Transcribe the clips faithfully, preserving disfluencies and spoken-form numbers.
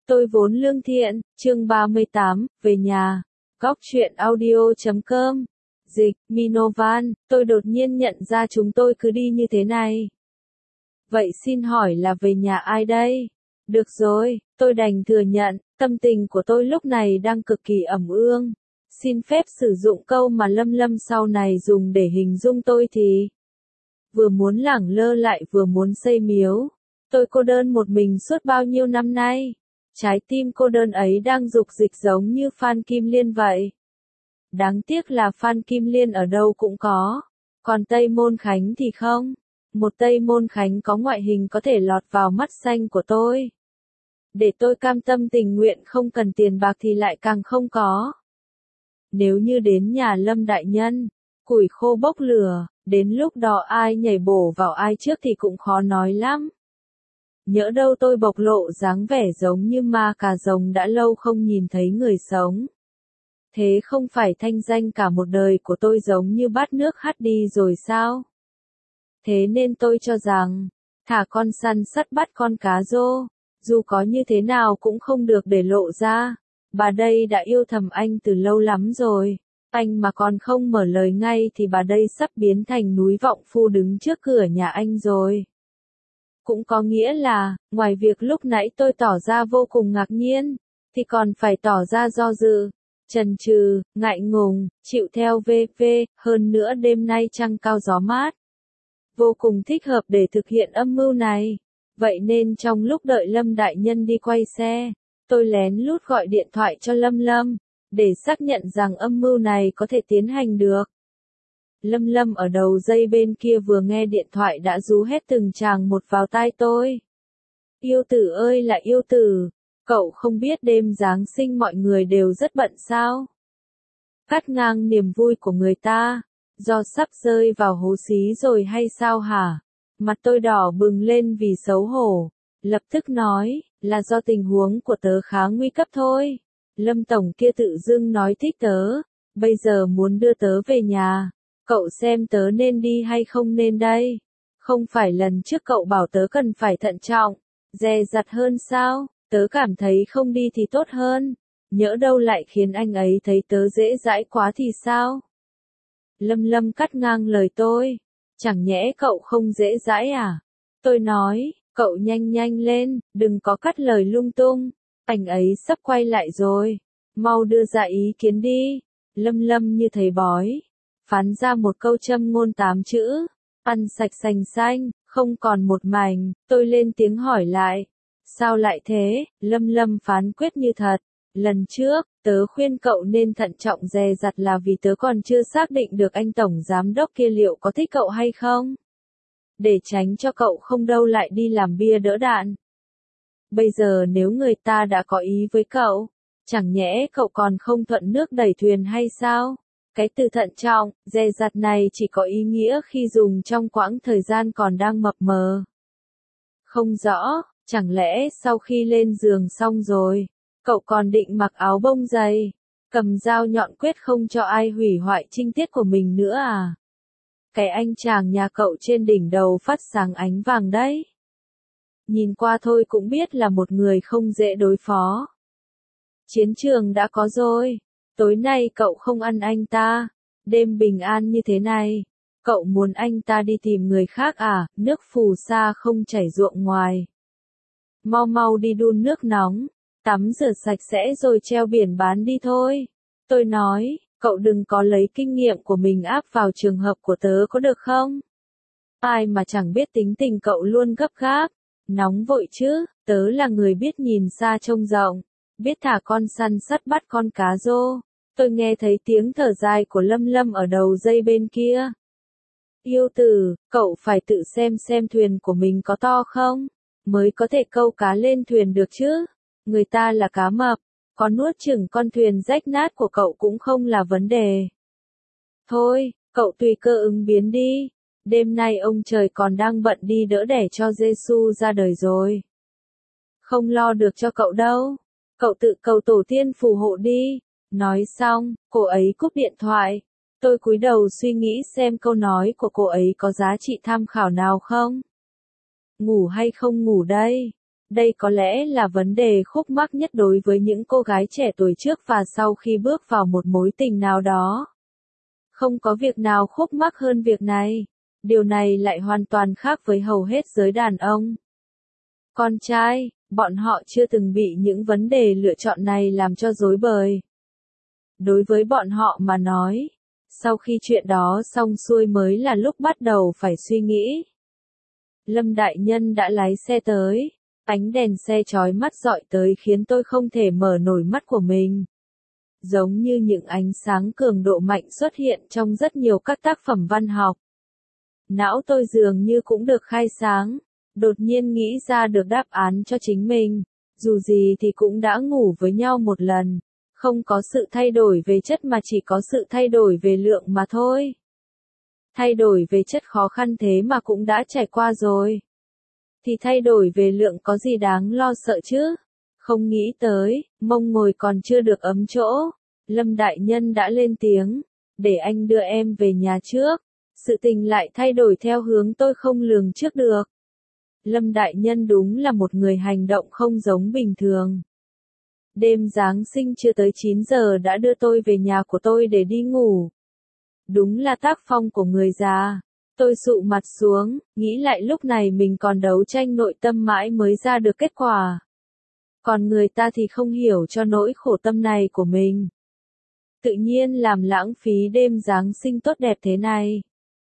Tôi vốn lương thiện, chương ba mươi tám, về nhà. Góc truyện audio chấm com. Dịch, Minovan, tôi đột nhiên nhận ra chúng tôi cứ đi như thế này. Vậy xin hỏi là về nhà ai đây? Được rồi, tôi đành thừa nhận, tâm tình của tôi lúc này đang cực kỳ ẩm ương. Xin phép sử dụng câu mà Lâm Lâm sau này dùng để hình dung tôi thì vừa muốn lẳng lơ lại vừa muốn xây miếu. Tôi cô đơn một mình suốt bao nhiêu năm nay. Trái tim cô đơn ấy đang dục dịch giống như Phan Kim Liên vậy. Đáng tiếc là Phan Kim Liên ở đâu cũng có. Còn Tây Môn Khánh thì không. Một Tây Môn Khánh có ngoại hình có thể lọt vào mắt xanh của tôi. Để tôi cam tâm tình nguyện không cần tiền bạc thì lại càng không có. Nếu như đến nhà Lâm đại nhân, củi khô bốc lửa, đến lúc đó ai nhảy bổ vào ai trước thì cũng khó nói lắm. Nhỡ đâu tôi bộc lộ dáng vẻ giống như ma cà rồng đã lâu không nhìn thấy người sống. Thế không phải thanh danh cả một đời của tôi giống như bát nước hắt đi rồi sao? Thế nên tôi cho rằng, thả con săn sắt bắt con cá rô, dù có như thế nào cũng không được để lộ ra. Bà đây đã yêu thầm anh từ lâu lắm rồi, anh mà còn không mở lời ngay thì bà đây sắp biến thành núi vọng phu đứng trước cửa nhà anh rồi. Cũng có nghĩa là, ngoài việc lúc nãy tôi tỏ ra vô cùng ngạc nhiên, thì còn phải tỏ ra do dự, chần chừ, ngại ngùng, chịu theo vê vê, hơn nữa đêm nay trăng cao gió mát. Vô cùng thích hợp để thực hiện âm mưu này. Vậy nên trong lúc đợi Lâm đại nhân đi quay xe, tôi lén lút gọi điện thoại cho Lâm Lâm, để xác nhận rằng âm mưu này có thể tiến hành được. Lâm Lâm ở đầu dây bên kia vừa nghe điện thoại đã rú hết từng tràng một vào tai tôi. Yêu tử ơi là yêu tử, cậu không biết đêm Giáng sinh mọi người đều rất bận sao? Cắt ngang niềm vui của người ta, do sắp rơi vào hố xí rồi hay sao hả? Mặt tôi đỏ bừng lên vì xấu hổ, lập tức nói, là do tình huống của tớ khá nguy cấp thôi. Lâm tổng kia tự dưng nói thích tớ, bây giờ muốn đưa tớ về nhà. Cậu xem tớ nên đi hay không nên đây? Không phải lần trước cậu bảo tớ cần phải thận trọng, dè dặt hơn sao? Tớ cảm thấy không đi thì tốt hơn. Nhỡ đâu lại khiến anh ấy thấy tớ dễ dãi quá thì sao? Lâm Lâm cắt ngang lời tôi. Chẳng nhẽ cậu không dễ dãi à? Tôi nói, cậu nhanh nhanh lên, đừng có cắt lời lung tung. Anh ấy sắp quay lại rồi. Mau đưa ra ý kiến đi. Lâm Lâm như thấy bói. Phán ra một câu châm ngôn tám chữ, ăn sạch sành xanh, không còn một mảnh. Tôi lên tiếng hỏi lại, sao lại thế? Lâm Lâm phán quyết như thật. Lần trước, tớ khuyên cậu nên thận trọng dè dặt là vì tớ còn chưa xác định được anh tổng giám đốc kia liệu có thích cậu hay không. Để tránh cho cậu không đâu lại đi làm bia đỡ đạn. Bây giờ nếu người ta đã có ý với cậu, chẳng nhẽ cậu còn không thuận nước đẩy thuyền hay sao? Cái từ thận trọng, dè dặt này chỉ có ý nghĩa khi dùng trong quãng thời gian còn đang mập mờ. Không rõ, chẳng lẽ sau khi lên giường xong rồi, cậu còn định mặc áo bông dày, cầm dao nhọn quyết không cho ai hủy hoại trinh tiết của mình nữa à? Cái anh chàng nhà cậu trên đỉnh đầu phát sáng ánh vàng đấy. Nhìn qua thôi cũng biết là một người không dễ đối phó. Chiến trường đã có rồi. Tối nay cậu không ăn anh ta, đêm bình an như thế này, cậu muốn anh ta đi tìm người khác à? Nước phù sa không chảy ruộng ngoài. Mau mau đi đun nước nóng, tắm rửa sạch sẽ rồi treo biển bán đi thôi. Tôi nói, cậu đừng có lấy kinh nghiệm của mình áp vào trường hợp của tớ có được không? Ai mà chẳng biết tính tình cậu luôn gấp gáp, nóng vội chứ, tớ là người biết nhìn xa trông rộng, biết thả con săn sắt bắt con cá rô. Tôi nghe thấy tiếng thở dài của Lâm Lâm ở đầu dây bên kia. Yêu tử, cậu phải tự xem xem thuyền của mình có to không, mới có thể câu cá lên thuyền được chứ. Người ta là cá mập, có nuốt chửng con thuyền rách nát của cậu cũng không là vấn đề. Thôi, cậu tùy cơ ứng biến đi. Đêm nay ông trời còn đang bận đi đỡ đẻ cho Giêsu ra đời rồi. Không lo được cho cậu đâu. Cậu tự cầu tổ tiên phù hộ đi. Nói xong, cô ấy cúp điện thoại. Tôi cúi đầu suy nghĩ xem câu nói của cô ấy có giá trị tham khảo nào không. Ngủ hay không ngủ đây? Đây có lẽ là vấn đề khúc mắc nhất đối với những cô gái trẻ tuổi trước và sau khi bước vào một mối tình nào đó. Không có việc nào khúc mắc hơn việc này. Điều này lại hoàn toàn khác với hầu hết giới đàn ông. Con trai, bọn họ chưa từng bị những vấn đề lựa chọn này làm cho rối bời. Đối với bọn họ mà nói, sau khi chuyện đó xong xuôi mới là lúc bắt đầu phải suy nghĩ. Lâm đại nhân đã lái xe tới, ánh đèn xe chói mắt rọi tới khiến tôi không thể mở nổi mắt của mình. Giống như những ánh sáng cường độ mạnh xuất hiện trong rất nhiều các tác phẩm văn học. Não tôi dường như cũng được khai sáng, đột nhiên nghĩ ra được đáp án cho chính mình, dù gì thì cũng đã ngủ với nhau một lần, không có sự thay đổi về chất mà chỉ có sự thay đổi về lượng mà thôi. Thay đổi về chất khó khăn thế mà cũng đã trải qua rồi. Thì thay đổi về lượng có gì đáng lo sợ chứ? Không nghĩ tới, mông ngồi còn chưa được ấm chỗ. Lâm đại nhân đã lên tiếng, để anh đưa em về nhà trước. Sự tình lại thay đổi theo hướng tôi không lường trước được. Lâm đại nhân đúng là một người hành động không giống bình thường. Đêm Giáng sinh chưa tới chín giờ đã đưa tôi về nhà của tôi để đi ngủ. Đúng là tác phong của người già. Tôi sụ mặt xuống, nghĩ lại lúc này mình còn đấu tranh nội tâm mãi mới ra được kết quả. Còn người ta thì không hiểu cho nỗi khổ tâm này của mình. Tự nhiên làm lãng phí đêm Giáng sinh tốt đẹp thế này.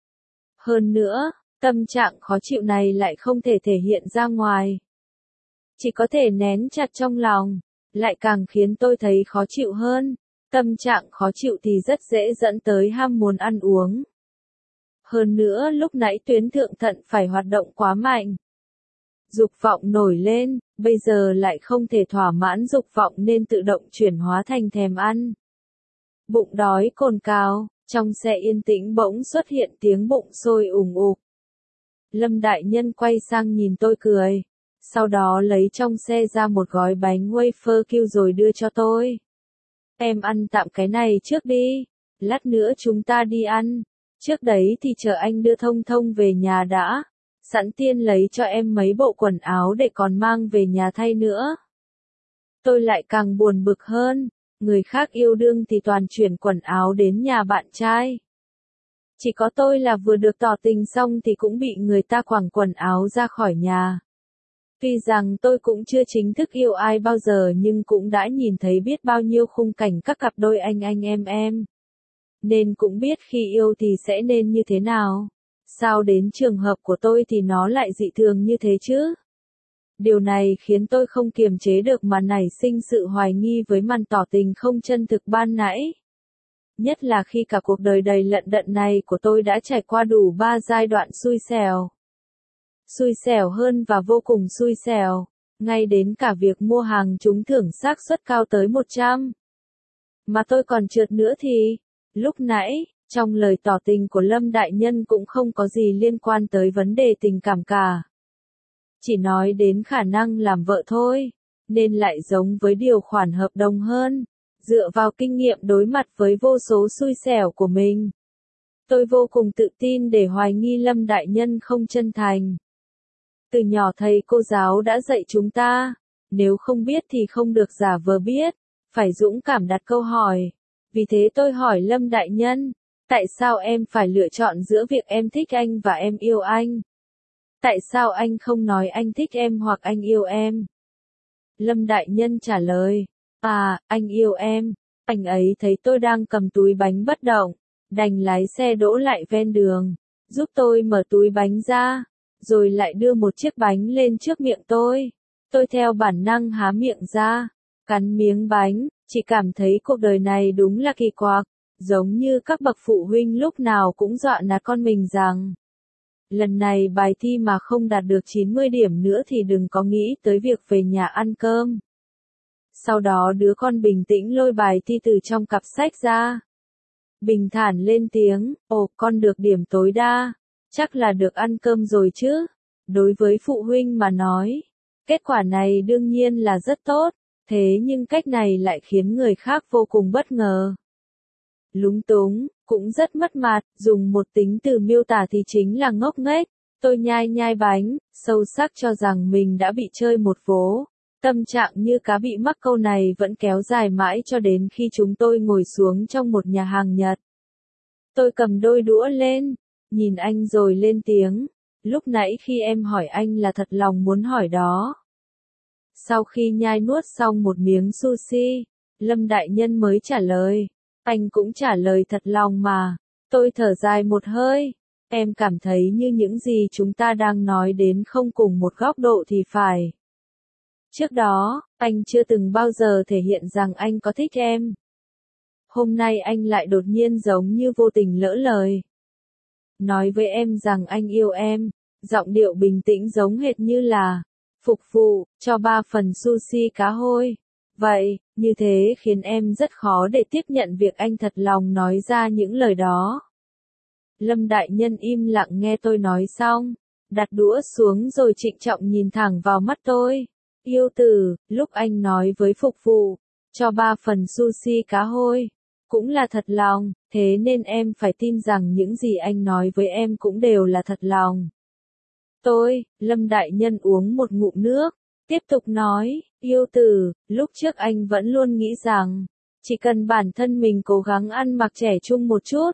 Hơn nữa, tâm trạng khó chịu này lại không thể thể hiện ra ngoài. Chỉ có thể nén chặt trong lòng, lại càng khiến tôi thấy khó chịu hơn. Tâm trạng khó chịu thì rất dễ dẫn tới ham muốn ăn uống. Hơn nữa lúc nãy tuyến thượng thận phải hoạt động quá mạnh. Dục vọng nổi lên, bây giờ lại không thể thỏa mãn dục vọng nên tự động chuyển hóa thành thèm ăn. Bụng đói cồn cào, trong xe yên tĩnh bỗng xuất hiện tiếng bụng sôi ùng ục. Lâm đại nhân quay sang nhìn tôi cười, sau đó lấy trong xe ra một gói bánh wafer kêu rồi đưa cho tôi. Em ăn tạm cái này trước đi, lát nữa chúng ta đi ăn, trước đấy thì chờ anh đưa Thông Thông về nhà đã, sẵn tiên lấy cho em mấy bộ quần áo để còn mang về nhà thay nữa. Tôi lại càng buồn bực hơn, người khác yêu đương thì toàn chuyển quần áo đến nhà bạn trai. Chỉ có tôi là vừa được tỏ tình xong thì cũng bị người ta quẳng quần áo ra khỏi nhà. Tuy rằng tôi cũng chưa chính thức yêu ai bao giờ nhưng cũng đã nhìn thấy biết bao nhiêu khung cảnh các cặp đôi anh anh em em. Nên cũng biết khi yêu thì sẽ nên như thế nào. Sao đến trường hợp của tôi thì nó lại dị thường như thế chứ? Điều này khiến tôi không kiềm chế được mà nảy sinh sự hoài nghi với màn tỏ tình không chân thực ban nãy. Nhất là khi cả cuộc đời đầy lận đận này của tôi đã trải qua đủ ba giai đoạn xui xẻo. Xui xẻo hơn và vô cùng xui xẻo, ngay đến cả việc mua hàng trúng thưởng xác suất cao tới một trăm. Mà tôi còn trượt nữa thì, lúc nãy, trong lời tỏ tình của Lâm đại nhân cũng không có gì liên quan tới vấn đề tình cảm cả. Chỉ nói đến khả năng làm vợ thôi, nên lại giống với điều khoản hợp đồng hơn, dựa vào kinh nghiệm đối mặt với vô số xui xẻo của mình. Tôi vô cùng tự tin để hoài nghi Lâm đại nhân không chân thành. Từ nhỏ thầy cô giáo đã dạy chúng ta, nếu không biết thì không được giả vờ biết, phải dũng cảm đặt câu hỏi. Vì thế tôi hỏi Lâm đại nhân, tại sao em phải lựa chọn giữa việc em thích anh và em yêu anh? Tại sao anh không nói anh thích em hoặc anh yêu em? Lâm đại nhân trả lời, à, anh yêu em. Anh ấy thấy tôi đang cầm túi bánh bất động, đành lái xe đỗ lại ven đường, giúp tôi mở túi bánh ra, rồi lại đưa một chiếc bánh lên trước miệng tôi. Tôi theo bản năng há miệng ra, cắn miếng bánh, chỉ cảm thấy cuộc đời này đúng là kỳ quặc, giống như các bậc phụ huynh lúc nào cũng dọa nạt con mình rằng, lần này bài thi mà không đạt được chín mươi điểm nữa thì đừng có nghĩ tới việc về nhà ăn cơm. Sau đó đứa con bình tĩnh lôi bài thi từ trong cặp sách ra. Bình thản lên tiếng, ồ, con được điểm tối đa, chắc là được ăn cơm rồi chứ. Đối với phụ huynh mà nói, kết quả này đương nhiên là rất tốt, thế nhưng cách này lại khiến người khác vô cùng bất ngờ. Lúng túng, cũng rất mất mặt, dùng một tính từ miêu tả thì chính là ngốc nghếch. Tôi nhai nhai bánh, sâu sắc cho rằng mình đã bị chơi một vố. Tâm trạng như cá bị mắc câu này vẫn kéo dài mãi cho đến khi chúng tôi ngồi xuống trong một nhà hàng Nhật. Tôi cầm đôi đũa lên, nhìn anh rồi lên tiếng. Lúc nãy khi em hỏi anh là thật lòng muốn hỏi đó. Sau khi nhai nuốt xong một miếng sushi, Lâm đại nhân mới trả lời. Anh cũng trả lời thật lòng mà. Tôi thở dài một hơi. Em cảm thấy như những gì chúng ta đang nói đến không cùng một góc độ thì phải. Trước đó, anh chưa từng bao giờ thể hiện rằng anh có thích em. Hôm nay anh lại đột nhiên giống như vô tình lỡ lời. Nói với em rằng anh yêu em, giọng điệu bình tĩnh giống hệt như là phục vụ cho ba phần sushi cá hôi. Vậy, như thế khiến em rất khó để tiếp nhận việc anh thật lòng nói ra những lời đó. Lâm đại nhân im lặng nghe tôi nói xong, đặt đũa xuống rồi trịnh trọng nhìn thẳng vào mắt tôi. Yêu tử, lúc anh nói với phục vụ, cho ba phần sushi cá hôi, cũng là thật lòng, thế nên em phải tin rằng những gì anh nói với em cũng đều là thật lòng. Tôi, Lâm đại nhân uống một ngụm nước, tiếp tục nói, yêu tử, lúc trước anh vẫn luôn nghĩ rằng, chỉ cần bản thân mình cố gắng ăn mặc trẻ trung một chút,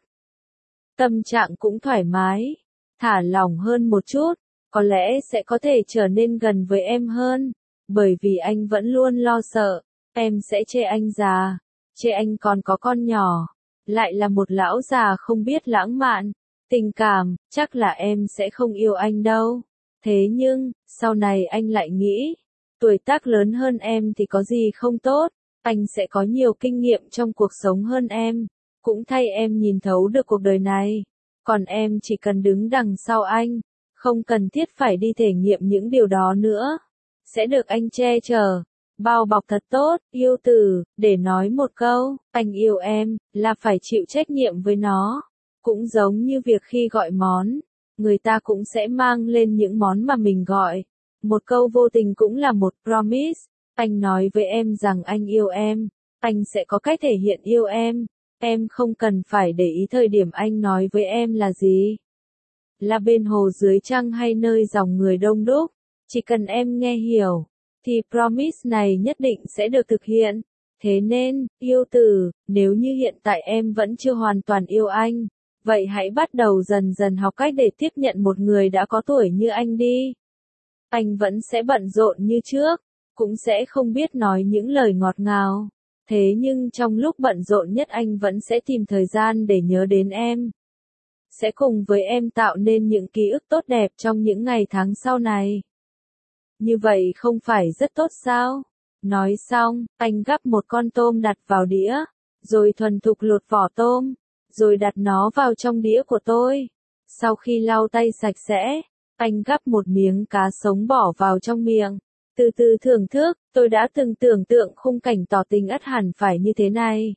tâm trạng cũng thoải mái, thả lỏng hơn một chút, có lẽ sẽ có thể trở nên gần với em hơn, bởi vì anh vẫn luôn lo sợ, em sẽ chê anh già, chê anh còn có con nhỏ, lại là một lão già không biết lãng mạn, tình cảm, chắc là em sẽ không yêu anh đâu. Thế nhưng, sau này anh lại nghĩ, tuổi tác lớn hơn em thì có gì không tốt, anh sẽ có nhiều kinh nghiệm trong cuộc sống hơn em, cũng thay em nhìn thấu được cuộc đời này, còn em chỉ cần đứng đằng sau anh, không cần thiết phải đi thể nghiệm những điều đó nữa, sẽ được anh che chở, bao bọc thật tốt, yêu tử, để nói một câu, anh yêu em, là phải chịu trách nhiệm với nó, cũng giống như việc khi gọi món. Người ta cũng sẽ mang lên những món mà mình gọi. Một câu vô tình cũng là một promise. Anh nói với em rằng anh yêu em. Anh sẽ có cách thể hiện yêu em. Em không cần phải để ý thời điểm anh nói với em là gì. Là bên hồ dưới trăng hay nơi dòng người đông đúc. Chỉ cần em nghe hiểu, thì promise này nhất định sẽ được thực hiện. Thế nên, yêu tử, nếu như hiện tại em vẫn chưa hoàn toàn yêu anh, vậy hãy bắt đầu dần dần học cách để tiếp nhận một người đã có tuổi như anh đi. Anh vẫn sẽ bận rộn như trước, cũng sẽ không biết nói những lời ngọt ngào. Thế nhưng trong lúc bận rộn nhất anh vẫn sẽ tìm thời gian để nhớ đến em. Sẽ cùng với em tạo nên những ký ức tốt đẹp trong những ngày tháng sau này. Như vậy không phải rất tốt sao? Nói xong, anh gắp một con tôm đặt vào đĩa, rồi thuần thục lột vỏ tôm, rồi đặt nó vào trong đĩa của tôi. Sau khi lau tay sạch sẽ, anh gắp một miếng cá sống bỏ vào trong miệng. Từ từ thưởng thức, tôi đã từng tưởng tượng khung cảnh tỏ tình ắt hẳn phải như thế này.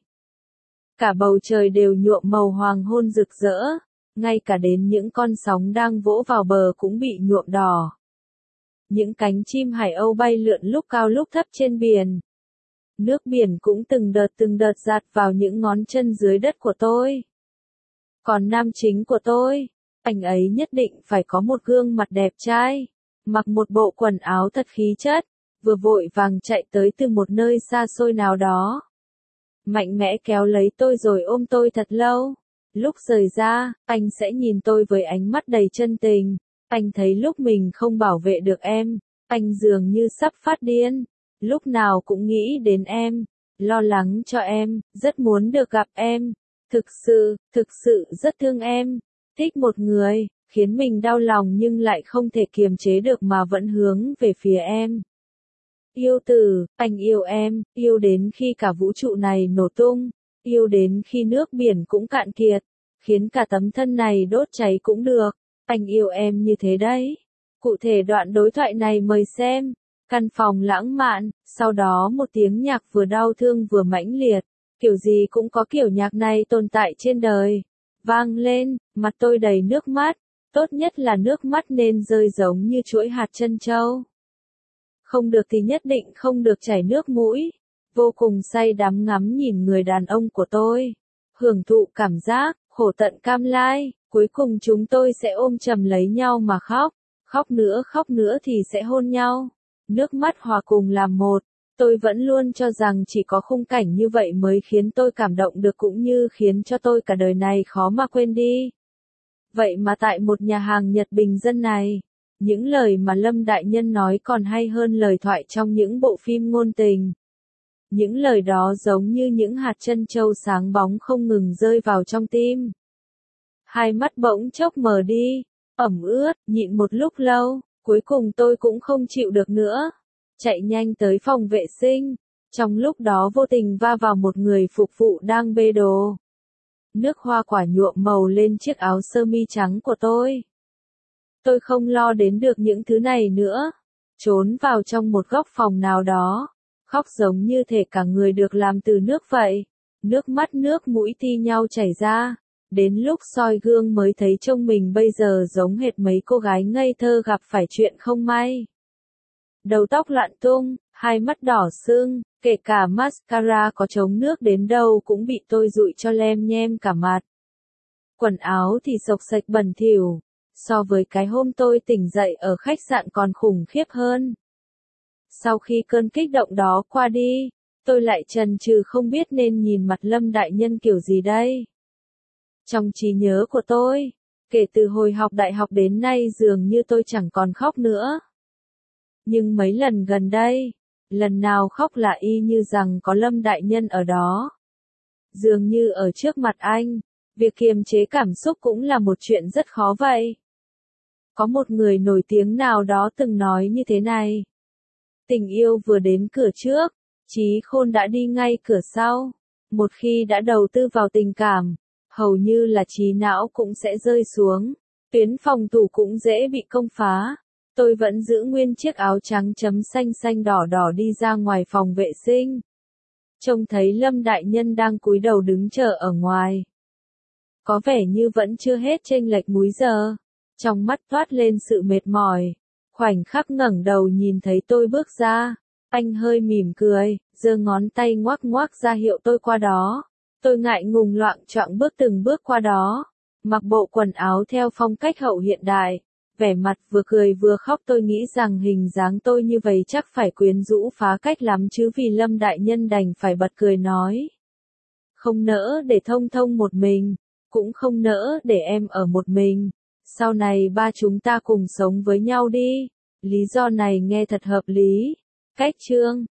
Cả bầu trời đều nhuộm màu hoàng hôn rực rỡ, ngay cả đến những con sóng đang vỗ vào bờ cũng bị nhuộm đỏ. Những cánh chim hải âu bay lượn lúc cao lúc thấp trên biển. Nước biển cũng từng đợt từng đợt dạt vào những ngón chân dưới đất của tôi. Còn nam chính của tôi, anh ấy nhất định phải có một gương mặt đẹp trai, mặc một bộ quần áo thật khí chất, vừa vội vàng chạy tới từ một nơi xa xôi nào đó. Mạnh mẽ kéo lấy tôi rồi ôm tôi thật lâu. Lúc rời ra, anh sẽ nhìn tôi với ánh mắt đầy chân tình. Anh thấy lúc mình không bảo vệ được em, anh dường như sắp phát điên. Lúc nào cũng nghĩ đến em, lo lắng cho em, rất muốn được gặp em. Thực sự, thực sự rất thương em. Thích một người, khiến mình đau lòng nhưng lại không thể kiềm chế được mà vẫn hướng về phía em. Yêu tử, anh yêu em, yêu đến khi cả vũ trụ này nổ tung, yêu đến khi nước biển cũng cạn kiệt, khiến cả tấm thân này đốt cháy cũng được. Anh yêu em như thế đấy. Cụ thể đoạn đối thoại này mời xem. Căn phòng lãng mạn, sau đó một tiếng nhạc vừa đau thương vừa mãnh liệt. Kiểu gì cũng có kiểu nhạc này tồn tại trên đời. Vang lên, mặt tôi đầy nước mắt. Tốt nhất là nước mắt nên rơi giống như chuỗi hạt trân châu. Không được thì nhất định không được chảy nước mũi. Vô cùng say đắm ngắm nhìn người đàn ông của tôi. Hưởng thụ cảm giác, khổ tận cam lai, cuối cùng chúng tôi sẽ ôm chầm lấy nhau mà khóc, khóc nữa khóc nữa thì sẽ hôn nhau, nước mắt hòa cùng làm một. Tôi vẫn luôn cho rằng chỉ có khung cảnh như vậy mới khiến tôi cảm động được cũng như khiến cho tôi cả đời này khó mà quên đi. Vậy mà tại một nhà hàng Nhật bình dân này, những lời mà Lâm Đại Nhân nói còn hay hơn lời thoại trong những bộ phim ngôn tình. Những lời đó giống như những hạt trân châu sáng bóng không ngừng rơi vào trong tim. Hai mắt bỗng chốc mờ đi, ẩm ướt, nhịn một lúc lâu, cuối cùng tôi cũng không chịu được nữa. Chạy nhanh tới phòng vệ sinh, trong lúc đó vô tình va vào một người phục vụ đang bê đồ. Nước hoa quả nhuộm màu lên chiếc áo sơ mi trắng của tôi. Tôi không lo đến được những thứ này nữa, trốn vào trong một góc phòng nào đó, khóc giống như thể cả người được làm từ nước vậy. Nước mắt nước mũi thi nhau chảy ra, đến lúc soi gương mới thấy trông mình bây giờ giống hệt mấy cô gái ngây thơ gặp phải chuyện không may. Đầu tóc loạn tung, hai mắt đỏ sưng, kể cả mascara có chống nước đến đâu cũng bị tôi dụi cho lem nhem cả mặt. Quần áo thì xộc xệch bẩn thỉu, so với cái hôm tôi tỉnh dậy ở khách sạn còn khủng khiếp hơn. Sau khi cơn kích động đó qua đi, tôi lại chần chừ không biết nên nhìn mặt Lâm Đại Nhân kiểu gì đây. Trong trí nhớ của tôi, kể từ hồi học đại học đến nay dường như tôi chẳng còn khóc nữa. Nhưng mấy lần gần đây, lần nào khóc là y như rằng có Lâm Đại Nhân ở đó. Dường như ở trước mặt anh, việc kiềm chế cảm xúc cũng là một chuyện rất khó vậy. Có một người nổi tiếng nào đó từng nói như thế này. Tình yêu vừa đến cửa trước, trí khôn đã đi ngay cửa sau. Một khi đã đầu tư vào tình cảm, hầu như là trí não cũng sẽ rơi xuống, tuyến phòng thủ cũng dễ bị công phá. Tôi vẫn giữ nguyên chiếc áo trắng chấm xanh xanh đỏ đỏ đi ra ngoài phòng vệ sinh. Trông thấy Lâm Đại Nhân đang cúi đầu đứng chờ ở ngoài. Có vẻ như vẫn chưa hết chênh lệch múi giờ. Trong mắt toát lên sự mệt mỏi. Khoảnh khắc ngẩng đầu nhìn thấy tôi bước ra. Anh hơi mỉm cười, giơ ngón tay ngoắc ngoắc ra hiệu tôi qua đó. Tôi ngại ngùng loạng choạng bước từng bước qua đó. Mặc bộ quần áo theo phong cách hậu hiện đại. Vẻ mặt vừa cười vừa khóc, tôi nghĩ rằng hình dáng tôi như vậy chắc phải quyến rũ phá cách lắm chứ, vì Lâm Đại Nhân đành phải bật cười nói. Không nỡ để Thông Thông một mình, cũng không nỡ để em ở một mình. Sau này ba chúng ta cùng sống với nhau đi. Lý do này nghe thật hợp lý. Cách chương